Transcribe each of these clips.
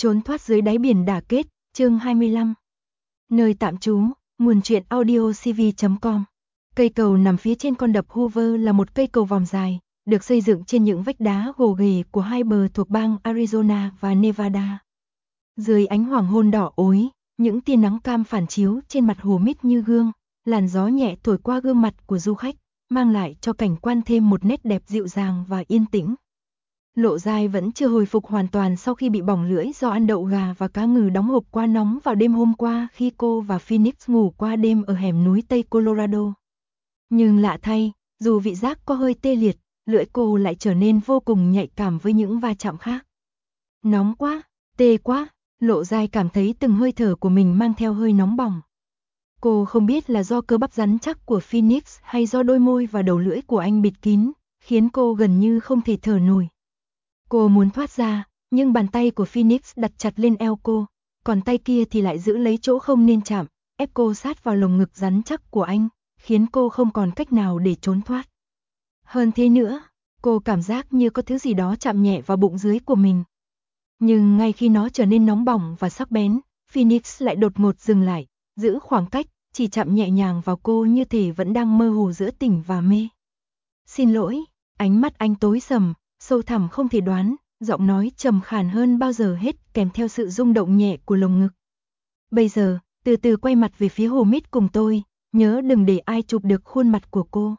Trốn thoát dưới đáy biển đả kết, chương 25. Nơi tạm trú, nguồn truyện audio cv.com. Cây cầu nằm phía trên con đập Hoover là một cây cầu vòm dài, được xây dựng trên những vách đá gồ ghề của hai bờ thuộc bang Arizona và Nevada. Dưới ánh hoàng hôn đỏ ối, những tia nắng cam phản chiếu trên mặt hồ mít như gương, làn gió nhẹ thổi qua gương mặt của du khách, mang lại cho cảnh quan thêm một nét đẹp dịu dàng và yên tĩnh. Lộ Giai vẫn chưa hồi phục hoàn toàn sau khi bị bỏng lưỡi do ăn đậu gà và cá ngừ đóng hộp quá nóng vào đêm hôm qua khi cô và Phoenix ngủ qua đêm ở hẻm núi Tây Colorado. Nhưng lạ thay, dù vị giác có hơi tê liệt, lưỡi cô lại trở nên vô cùng nhạy cảm với những va chạm khác. Nóng quá, tê quá, Lộ Giai cảm thấy từng hơi thở của mình mang theo hơi nóng bỏng. Cô không biết là do cơ bắp rắn chắc của Phoenix hay do đôi môi và đầu lưỡi của anh bịt kín, khiến cô gần như không thể thở nổi. Cô muốn thoát ra, nhưng bàn tay của Phoenix đặt chặt lên eo cô, còn tay kia thì lại giữ lấy chỗ không nên chạm, ép cô sát vào lồng ngực rắn chắc của anh, khiến cô không còn cách nào để trốn thoát. Hơn thế nữa, cô cảm giác như có thứ gì đó chạm nhẹ vào bụng dưới của mình. Nhưng ngay khi nó trở nên nóng bỏng và sắc bén, Phoenix lại đột ngột dừng lại, giữ khoảng cách, chỉ chạm nhẹ nhàng vào cô như thể vẫn đang mơ hồ giữa tỉnh và mê. Xin lỗi, ánh mắt anh tối sầm, sâu thẳm không thể đoán, giọng nói trầm khàn hơn bao giờ hết kèm theo sự rung động nhẹ của lồng ngực. Bây giờ, từ từ quay mặt về phía hồ mít cùng tôi, nhớ đừng để ai chụp được khuôn mặt của cô.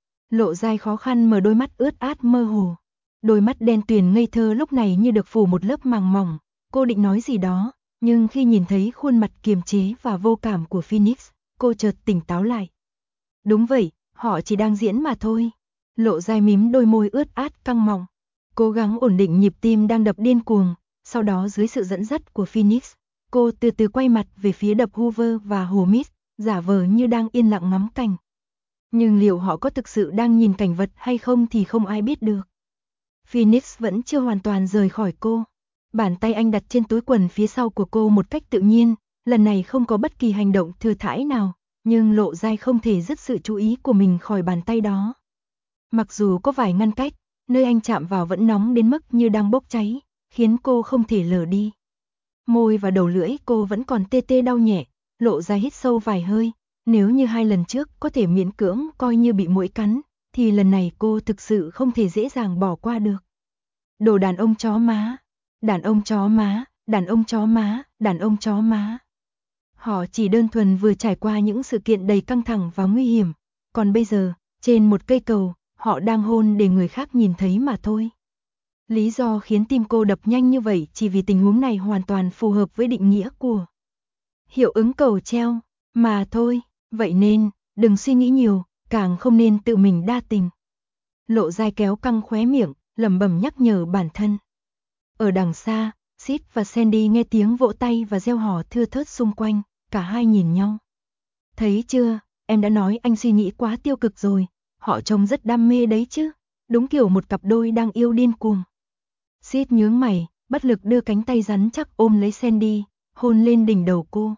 Lộ Giai khó khăn mở đôi mắt ướt át mơ hồ. Đôi mắt đen tuyền ngây thơ lúc này như được phủ một lớp màng mỏng, cô định nói gì đó, nhưng khi nhìn thấy khuôn mặt kiềm chế và vô cảm của Phoenix, cô chợt tỉnh táo lại. Đúng vậy, họ chỉ đang diễn mà thôi. Lộ Giai mím đôi môi ướt át căng mọng, cố gắng ổn định nhịp tim đang đập điên cuồng, sau đó dưới sự dẫn dắt của Phoenix, cô từ từ quay mặt về phía đập Hoover và hồ mít, giả vờ như đang yên lặng ngắm cảnh. Nhưng liệu họ có thực sự đang nhìn cảnh vật hay không thì không ai biết được. Phoenix vẫn chưa hoàn toàn rời khỏi cô. Bàn tay anh đặt trên túi quần phía sau của cô một cách tự nhiên, lần này không có bất kỳ hành động thừa thãi nào, nhưng Lộ Giai không thể dứt sự chú ý của mình khỏi bàn tay đó. Mặc dù có vài ngăn cách, nơi anh chạm vào vẫn nóng đến mức như đang bốc cháy, khiến cô không thể lờ đi. Môi và đầu lưỡi cô vẫn còn tê tê đau nhẹ, Lộ Giai hít sâu vài hơi, nếu như hai lần trước có thể miễn cưỡng coi như bị muỗi cắn, thì lần này cô thực sự không thể dễ dàng bỏ qua được. Đồ đàn ông chó má, đàn ông chó má, đàn ông chó má, đàn ông chó má. Họ chỉ đơn thuần vừa trải qua những sự kiện đầy căng thẳng và nguy hiểm, còn bây giờ, trên một cây cầu, họ đang hôn để người khác nhìn thấy mà thôi. Lý do khiến tim cô đập nhanh như vậy chỉ vì tình huống này hoàn toàn phù hợp với định nghĩa của hiệu ứng cầu treo, mà thôi, vậy nên, đừng suy nghĩ nhiều, càng không nên tự mình đa tình. Lộ Giai kéo căng khóe miệng, lẩm bẩm nhắc nhở bản thân. Ở đằng xa, Sid và Sandy nghe tiếng vỗ tay và reo hò thưa thớt xung quanh, cả hai nhìn nhau. Thấy chưa, em đã nói anh suy nghĩ quá tiêu cực rồi, họ trông rất đam mê đấy chứ, đúng kiểu một cặp đôi đang yêu điên cuồng. Sid nhướng mày, bất lực đưa cánh tay rắn chắc ôm lấy Sandy, hôn lên đỉnh đầu cô.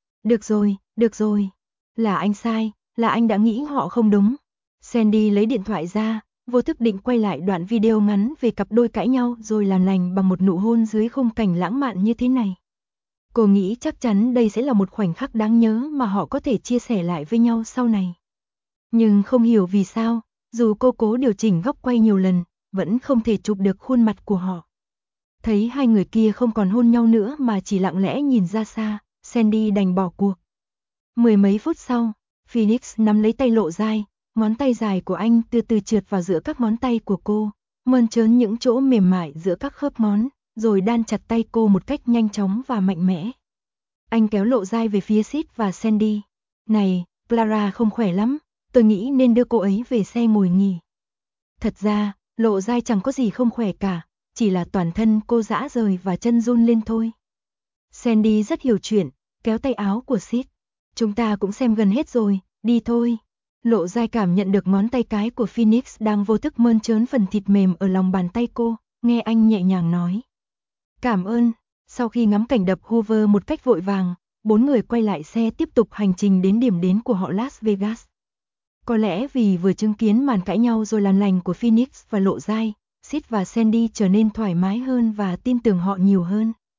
Được rồi, là anh sai, là anh đã nghĩ họ không đúng. Sandy lấy điện thoại ra, vô thức định quay lại đoạn video ngắn về cặp đôi cãi nhau rồi làm lành bằng một nụ hôn dưới khung cảnh lãng mạn như thế này. Cô nghĩ chắc chắn đây sẽ là một khoảnh khắc đáng nhớ mà họ có thể chia sẻ lại với nhau sau này. Nhưng không hiểu vì sao, dù cô cố điều chỉnh góc quay nhiều lần, vẫn không thể chụp được khuôn mặt của họ. Thấy hai người kia không còn hôn nhau nữa mà chỉ lặng lẽ nhìn ra xa, Sandy đành bỏ cuộc. Mười mấy phút sau, Phoenix nắm lấy tay Lộ Giai, ngón tay dài của anh từ từ trượt vào giữa các ngón tay của cô, mơn trớn những chỗ mềm mại giữa các khớp ngón, rồi đan chặt tay cô một cách nhanh chóng và mạnh mẽ. Anh kéo Lộ Giai về phía Sid và Sandy. Này, Clara không khỏe lắm, tôi nghĩ nên đưa cô ấy về xe ngồi nghỉ. Thật ra, Lộ Giai chẳng có gì không khỏe cả, chỉ là toàn thân cô rã rời và chân run lên thôi. Sandy rất hiểu chuyện, kéo tay áo của Sid. Chúng ta cũng xem gần hết rồi, đi thôi. Lộ Giai cảm nhận được ngón tay cái của Phoenix đang vô thức mơn trớn phần thịt mềm ở lòng bàn tay cô, nghe anh nhẹ nhàng nói. Cảm ơn. Sau khi ngắm cảnh đập Hoover một cách vội vàng, bốn người quay lại xe tiếp tục hành trình đến điểm đến của họ Las Vegas. Có lẽ vì vừa chứng kiến màn cãi nhau rồi làm lành của Phoenix và Lộ Giai, Sid và Sandy trở nên thoải mái hơn và tin tưởng họ nhiều hơn.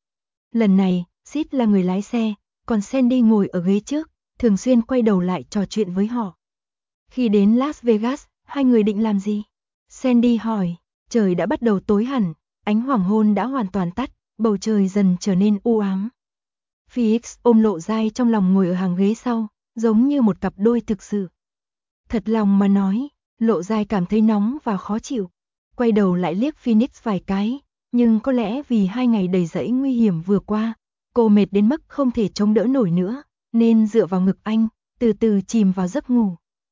Lần này, Sid là người lái xe, còn Sandy ngồi ở ghế trước, thường xuyên quay đầu lại trò chuyện với họ. Khi đến Las Vegas, hai người định làm gì? Sandy hỏi. Trời đã bắt đầu tối hẳn, ánh hoàng hôn đã hoàn toàn tắt, bầu trời dần trở nên u ám. Felix ôm Lộ Giai trong lòng ngồi ở hàng ghế sau, giống như một cặp đôi thực sự. Thật lòng mà nói, Lộ Giai cảm thấy nóng và khó chịu. Quay đầu lại liếc Phoenix vài cái, nhưng có lẽ vì 2 ngày đầy dẫy nguy hiểm vừa qua, cô mệt đến mức không thể chống đỡ nổi nữa, nên dựa vào ngực anh, từ từ chìm vào giấc ngủ.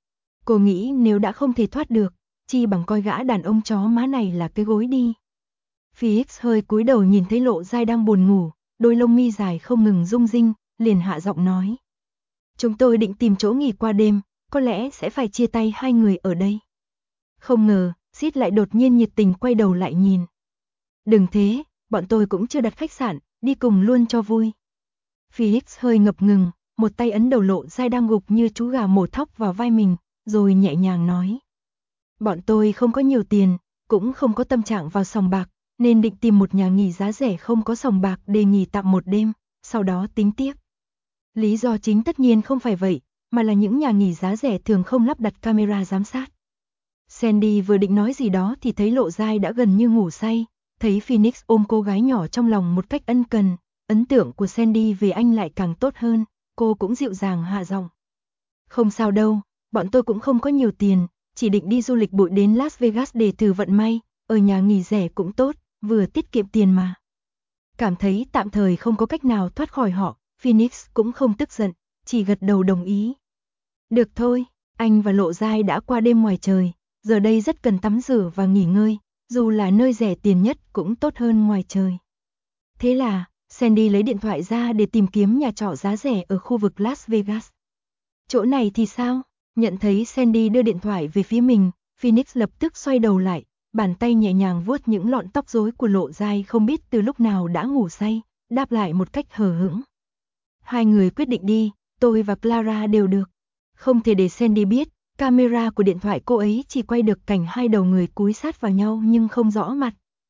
Cô nghĩ nếu đã không thể thoát được, chi bằng coi gã đàn ông chó má này là cái gối đi. Felix hơi cúi đầu nhìn thấy Lộ Giai đang buồn ngủ, đôi lông mi dài không ngừng rung rinh, liền hạ giọng nói. Chúng tôi định tìm chỗ nghỉ qua đêm, có lẽ sẽ phải chia tay hai người ở đây. Không ngờ, Sid lại đột nhiên nhiệt tình quay đầu lại nhìn. Đừng thế, bọn tôi cũng chưa đặt khách sạn, đi cùng luôn cho vui. Felix hơi ngập ngừng, một tay ấn đầu Lộ Giai đang gục như chú gà mổ thóc vào vai mình, rồi nhẹ nhàng nói. Bọn tôi không có nhiều tiền, cũng không có tâm trạng vào sòng bạc, nên định tìm một nhà nghỉ giá rẻ không có sòng bạc để nghỉ tạm một đêm, sau đó tính tiếp. Lý do chính tất nhiên không phải vậy, mà là những nhà nghỉ giá rẻ thường không lắp đặt camera giám sát. Sandy vừa định nói gì đó thì thấy Lộ Giai đã gần như ngủ say, thấy Phoenix ôm cô gái nhỏ trong lòng một cách ân cần, ấn tượng của Sandy về anh lại càng tốt hơn, cô cũng dịu dàng hạ giọng. Không sao đâu, bọn tôi cũng không có nhiều tiền, chỉ định đi du lịch bụi đến Las Vegas để thử vận may, ở nhà nghỉ rẻ cũng tốt, vừa tiết kiệm tiền mà. Cảm thấy tạm thời không có cách nào thoát khỏi họ, Phoenix cũng không tức giận, chỉ gật đầu đồng ý. Được thôi, anh và Lộ Giai đã qua đêm ngoài trời, giờ đây rất cần tắm rửa và nghỉ ngơi, dù là nơi rẻ tiền nhất cũng tốt hơn ngoài trời. Thế là, Sandy lấy điện thoại ra để tìm kiếm nhà trọ giá rẻ ở khu vực Las Vegas. Chỗ này thì sao? Nhận thấy Sandy đưa điện thoại về phía mình, Phoenix lập tức xoay đầu lại, bàn tay nhẹ nhàng vuốt những lọn tóc rối của Lộ Giai không biết từ lúc nào đã ngủ say, đáp lại một cách hờ hững. Hai người quyết định đi, tôi và Clara đều được. Không thể để Sandy biết, camera của điện thoại cô ấy chỉ quay được cảnh hai đầu người cúi sát vào nhau nhưng không rõ mặt.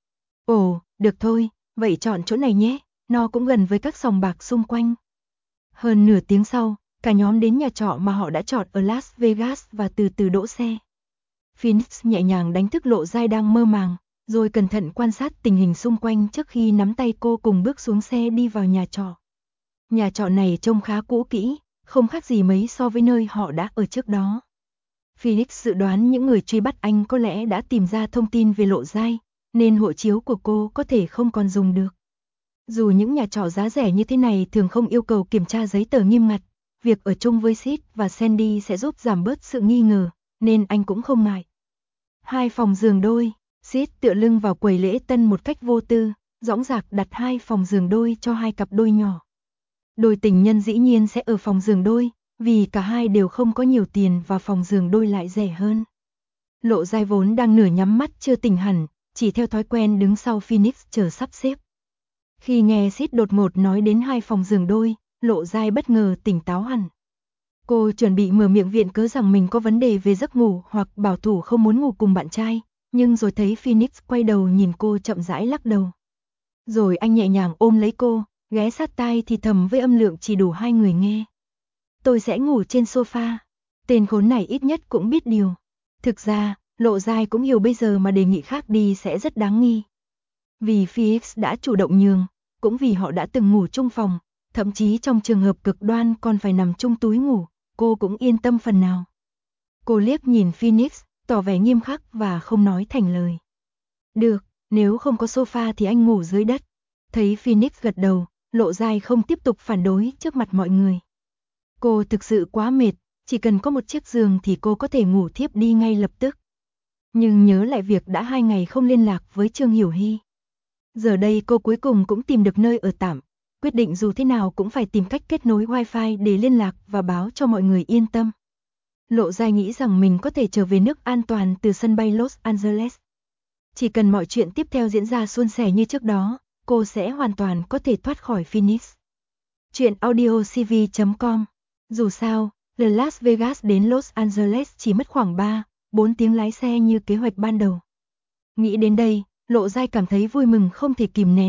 Ồ, được thôi, vậy chọn chỗ này nhé, nó cũng gần với các sòng bạc xung quanh. Hơn nửa tiếng sau, cả nhóm đến nhà trọ mà họ đã chọn ở Las Vegas và từ từ đỗ xe. Phoenix nhẹ nhàng đánh thức Lộ Giai đang mơ màng, rồi cẩn thận quan sát tình hình xung quanh trước khi nắm tay cô cùng bước xuống xe đi vào nhà trọ. Nhà trọ này trông khá cũ kỹ, không khác gì mấy so với nơi họ đã ở trước đó. Phoenix dự đoán những người truy bắt anh có lẽ đã tìm ra thông tin về Lộ Giai, nên hộ chiếu của cô có thể không còn dùng được. Dù những nhà trọ giá rẻ như thế này thường không yêu cầu kiểm tra giấy tờ nghiêm ngặt, việc ở chung với Sid và Sandy sẽ giúp giảm bớt sự nghi ngờ, nên anh cũng không ngại. 2 phòng giường đôi, Sid tựa lưng vào quầy lễ tân một cách vô tư, dõng dạc đặt 2 phòng giường đôi cho 2 cặp đôi nhỏ. Đôi tình nhân dĩ nhiên sẽ ở phòng giường đôi, vì cả hai đều không có nhiều tiền và phòng giường đôi lại rẻ hơn. Lộ Giai vốn đang nửa nhắm mắt chưa tỉnh hẳn, chỉ theo thói quen đứng sau Phoenix chờ sắp xếp. Khi nghe Sid đột ngột nói đến 2 phòng giường đôi, Lộ Giai bất ngờ tỉnh táo hẳn. Cô chuẩn bị mở miệng viện cớ rằng mình có vấn đề về giấc ngủ hoặc bảo thủ không muốn ngủ cùng bạn trai, nhưng rồi thấy Phoenix quay đầu nhìn cô chậm rãi lắc đầu. Rồi anh nhẹ nhàng ôm lấy cô, ghé sát tai thì thầm với âm lượng chỉ đủ 2 người nghe. Tôi sẽ ngủ trên sofa. Tên khốn này ít nhất cũng biết điều. Thực ra, Lộ Giai cũng hiểu bây giờ mà đề nghị khác đi sẽ rất đáng nghi. Vì Felix đã chủ động nhường, cũng vì họ đã từng ngủ chung phòng, thậm chí trong trường hợp cực đoan còn phải nằm chung túi ngủ, cô cũng yên tâm phần nào. Cô liếc nhìn Phoenix, tỏ vẻ nghiêm khắc và không nói thành lời. Được, nếu không có sofa thì anh ngủ dưới đất. Thấy Phoenix gật đầu, Lộ Giai không tiếp tục phản đối trước mặt mọi người. Cô thực sự quá mệt, chỉ cần có một chiếc giường thì cô có thể ngủ thiếp đi ngay lập tức. Nhưng nhớ lại việc đã 2 ngày không liên lạc với Trương Hiểu Hy. Giờ đây cô cuối cùng cũng tìm được nơi ở tạm, quyết định dù thế nào cũng phải tìm cách kết nối wifi để liên lạc và báo cho mọi người yên tâm. Lộ Giai nghĩ rằng mình có thể trở về nước an toàn từ sân bay Los Angeles. Chỉ cần mọi chuyện tiếp theo diễn ra suôn sẻ như trước đó, cô sẽ hoàn toàn có thể thoát khỏi Phoenix. Chuyện audiocv.com. Dù sao, từ Las Vegas đến Los Angeles chỉ mất khoảng 3-4 tiếng lái xe như kế hoạch ban đầu. Nghĩ đến đây, Lộ Giai cảm thấy vui mừng không thể kìm nén,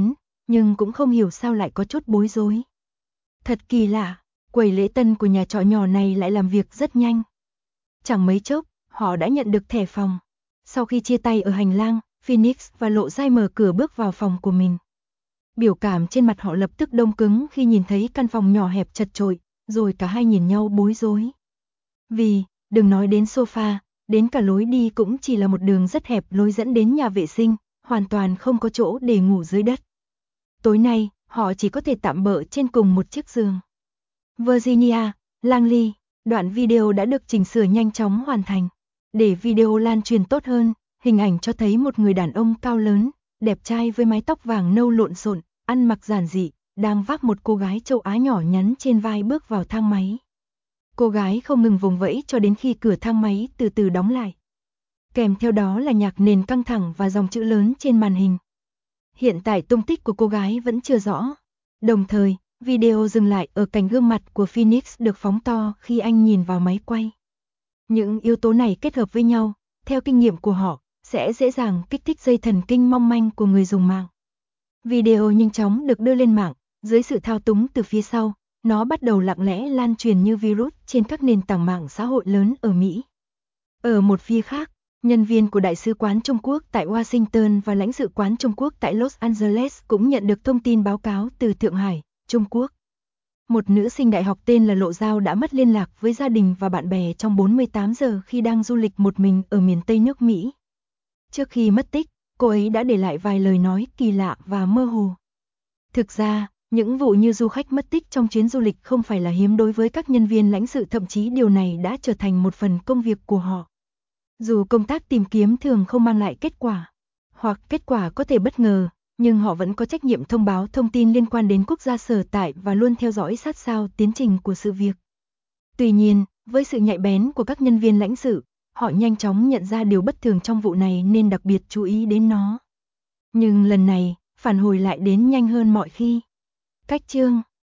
nhưng cũng không hiểu sao lại có chút bối rối. Thật kỳ lạ, quầy lễ tân của nhà trọ nhỏ này lại làm việc rất nhanh. Chẳng mấy chốc, họ đã nhận được thẻ phòng. Sau khi chia tay ở hành lang, Phoenix và Lộ Giai mở cửa bước vào phòng của mình. Biểu cảm trên mặt họ lập tức đông cứng khi nhìn thấy căn phòng nhỏ hẹp chật chội, rồi cả hai nhìn nhau bối rối. Vì, đừng nói đến sofa, đến cả lối đi cũng chỉ là một đường rất hẹp lối dẫn đến nhà vệ sinh, hoàn toàn không có chỗ để ngủ dưới đất. Tối nay, họ chỉ có thể tạm bợ trên cùng một chiếc giường. Virginia, Langley, đoạn video đã được chỉnh sửa nhanh chóng hoàn thành. Để video lan truyền tốt hơn, hình ảnh cho thấy một người đàn ông cao lớn, đẹp trai với mái tóc vàng nâu lộn xộn, ăn mặc giản dị, đang vác một cô gái châu Á nhỏ nhắn trên vai bước vào thang máy. Cô gái không ngừng vùng vẫy cho đến khi cửa thang máy từ từ đóng lại. Kèm theo đó là nhạc nền căng thẳng và dòng chữ lớn trên màn hình. Hiện tại tung tích của cô gái vẫn chưa rõ. Đồng thời, video dừng lại ở cảnh gương mặt của Phoenix được phóng to khi anh nhìn vào máy quay. Những yếu tố này kết hợp với nhau, theo kinh nghiệm của họ, sẽ dễ dàng kích thích dây thần kinh mong manh của người dùng mạng. Video nhanh chóng được đưa lên mạng, dưới sự thao túng từ phía sau, nó bắt đầu lặng lẽ lan truyền như virus trên các nền tảng mạng xã hội lớn ở Mỹ. Ở một phía khác, nhân viên của Đại sứ quán Trung Quốc tại Washington và lãnh sự quán Trung Quốc tại Los Angeles cũng nhận được thông tin báo cáo từ Thượng Hải, Trung Quốc. Một nữ sinh đại học tên là Lộ Giao đã mất liên lạc với gia đình và bạn bè trong 48 giờ khi đang du lịch một mình ở miền Tây nước Mỹ. Trước khi mất tích, cô ấy đã để lại vài lời nói kỳ lạ và mơ hồ. Thực ra, những vụ như du khách mất tích trong chuyến du lịch không phải là hiếm đối với các nhân viên lãnh sự, thậm chí điều này đã trở thành một phần công việc của họ. Dù công tác tìm kiếm thường không mang lại kết quả, hoặc kết quả có thể bất ngờ, nhưng họ vẫn có trách nhiệm thông báo thông tin liên quan đến quốc gia sở tại và luôn theo dõi sát sao tiến trình của sự việc. Tuy nhiên, với sự nhạy bén của các nhân viên lãnh sự, họ nhanh chóng nhận ra điều bất thường trong vụ này nên đặc biệt chú ý đến nó. Nhưng lần này, phản hồi lại đến nhanh hơn mọi khi. Cách chương